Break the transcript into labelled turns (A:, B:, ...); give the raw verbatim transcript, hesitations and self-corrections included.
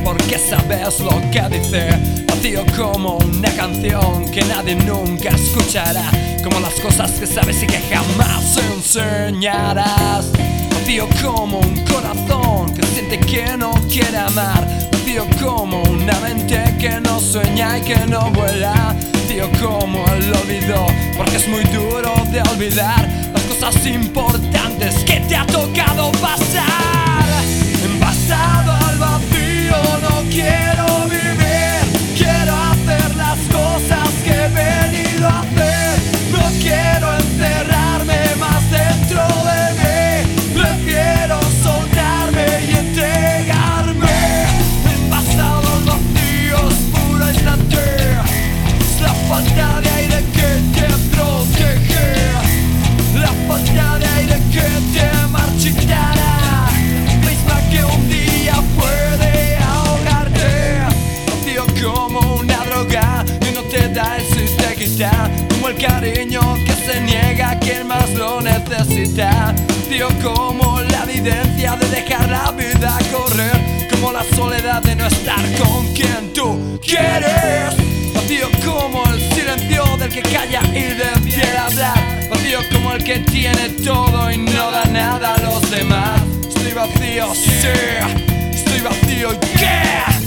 A: porque sabes lo que dice. Vacío como una canción que nadie nunca escuchará, como las cosas que sabes y que jamás enseñarás. Vacío como un corazón que siente que no quiere amar. Vacío como una mente que no sueña y que no vuela. Vacío como el olvido, porque es muy duro de olvidar las cosas importantes que te ha tocado pasar. Envasado al vacío no quiero vivir, quiero hacer las cosas que he venido a hacer. No quiero encerrarme más dentro de mí, prefiero soltarme y entregarme. Envasado al vacío es puro instante, es la falta de aire que te protege, la falta de aire que te marchitará, misma que un día puede ahogarte. Vacío como una droga y no te da y si te quita, como el cariño que se niega a quien más lo necesita. Vacío como la evidencia de dejar la vida correr, como la soledad de no estar con quien tú quieres. Vacío como el silencio del que calla y decide hablar. Vacío como el que tiene todo y no da nada a los demás. Estoy vacío, sí, estoy vacío, yeah.